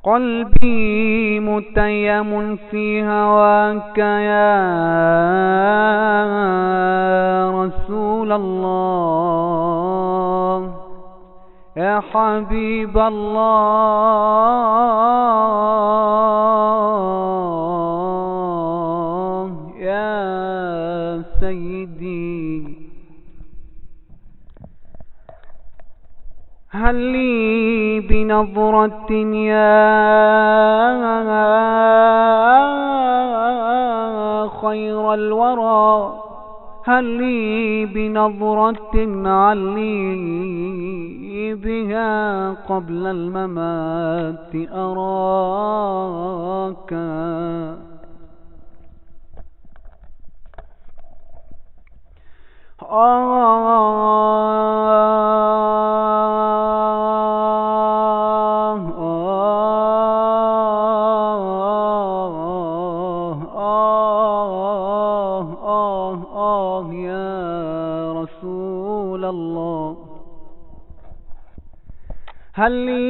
قلبي متيم في هواك يا رسول الله، يا حبيب الله، يا سيدي. هل لي بنظرة يا خير الورى، هل لي بنظرة علي بها قبل الممات أراك. يا رسول الله، هل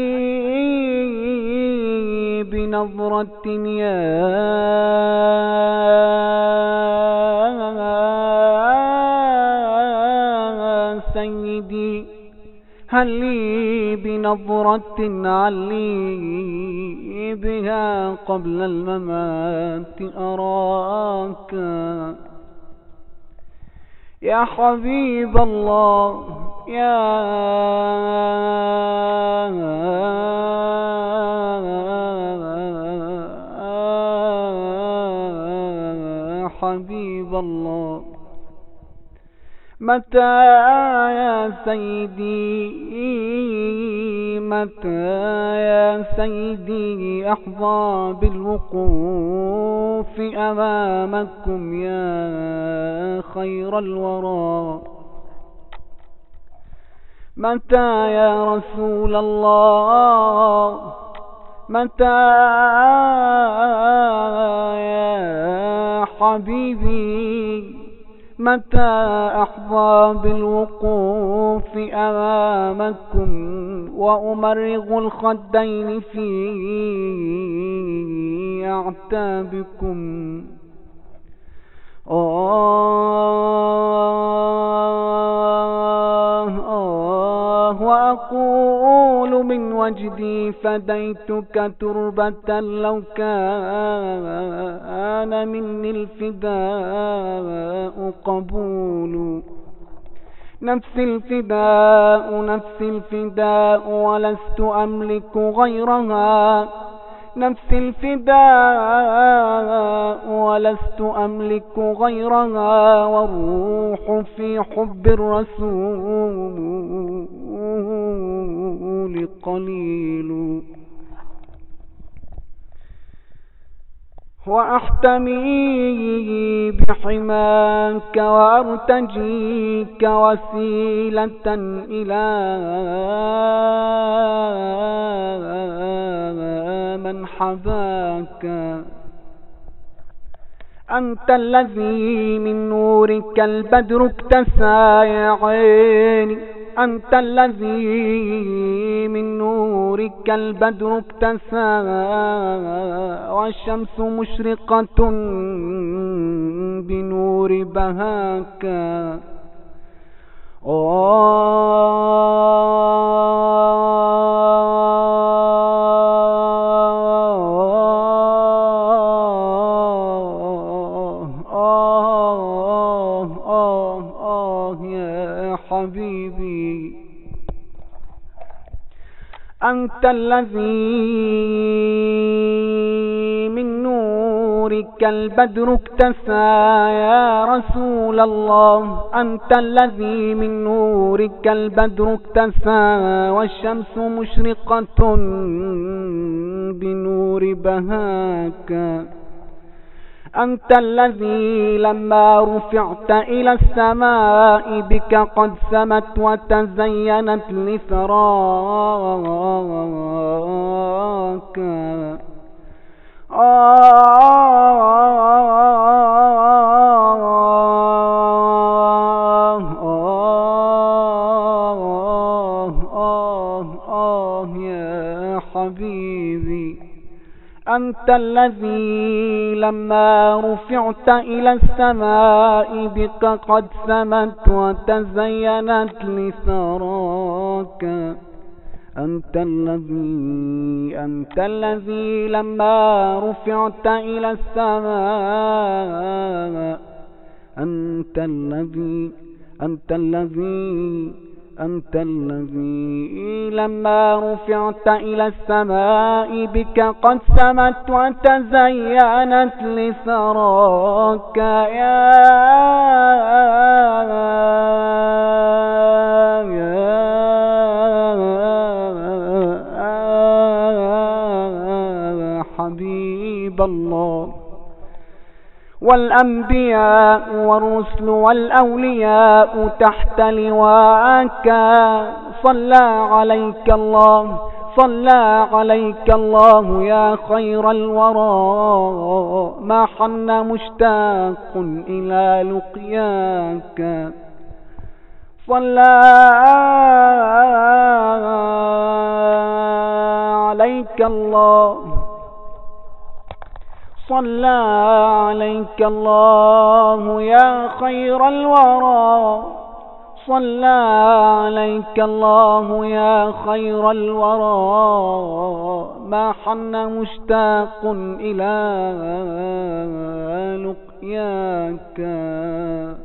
لي بنظرة يا سيدي، هل لي بنظرة علي بها قبل الممات أراك. يا حبيب الله، يا حبيب الله، متى يا سيدي، متى يا سيدي أحظى بالوقوف أمامكم يا خير الورى؟ متى يا رسول الله، متى يا حبيبي، متى أحظى بالوقوف أمامكم وأمرغ الخدين في أعتابكم؟ وأقول من وجدي فديتك تربة لو كان مني الفداء قبول. نفسي الفداء، نفسي الفداء، ولست أملك غيرها. نفسي الفداء ولست أملك غيرها، والروح في حب الرسول قليل. وأحتمي بحماك وأرتجيك وسيلة إلى من حباك. أنت الذي من نورك البدر اكتسى يا عيني، أنت الذي من نورك البدر اكتسى، والشمس مشرقة بنور بهاك. يا حبيبي، أنت الذي من نورك البدر اكتسى يا رسول الله، أنت الذي من نورك البدر اكتسى، والشمس مشرقة بنور بهاك. أنت الذي لما رفعت إلى السماء بك قد سمت وتزينت لثراك. يا حبيبي. أنت الذي لما رفعت إلى السماء بك قد سمت وتزينت لثراك. أنت الذي لما رفعت إلى السماء أنت الذي لما رفعت إلى السماء بك قد سمت وتزينت لثراك يا حبيب الله. والأنبياء والرسل والأولياء تحت لواءك صلى عليك الله يا خير الورى. ما حن مشتاق إلى لقياك. صلى عليك الله يا خير الورى. صلى عليك الله يا خير الورى. ما حن مشتاق إلى لقياك.